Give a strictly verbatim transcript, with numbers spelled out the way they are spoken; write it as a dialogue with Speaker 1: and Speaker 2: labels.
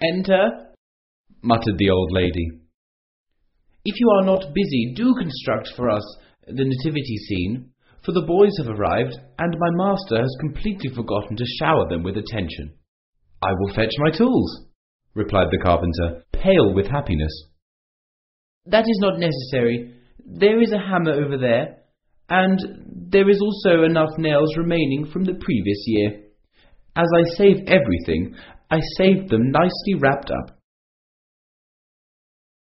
Speaker 1: "Enter," muttered the old lady. "If you are not busy, do construct for us the nativity scene, for the boys have arrived, and my master has completely forgotten to shower them with attention." "I will fetch my tools," replied the carpenter, pale with happiness. "That is not necessary. There is a hammer over there, and there is also enough nails remaining from the previous year. As I save everything, I saved them nicely wrapped up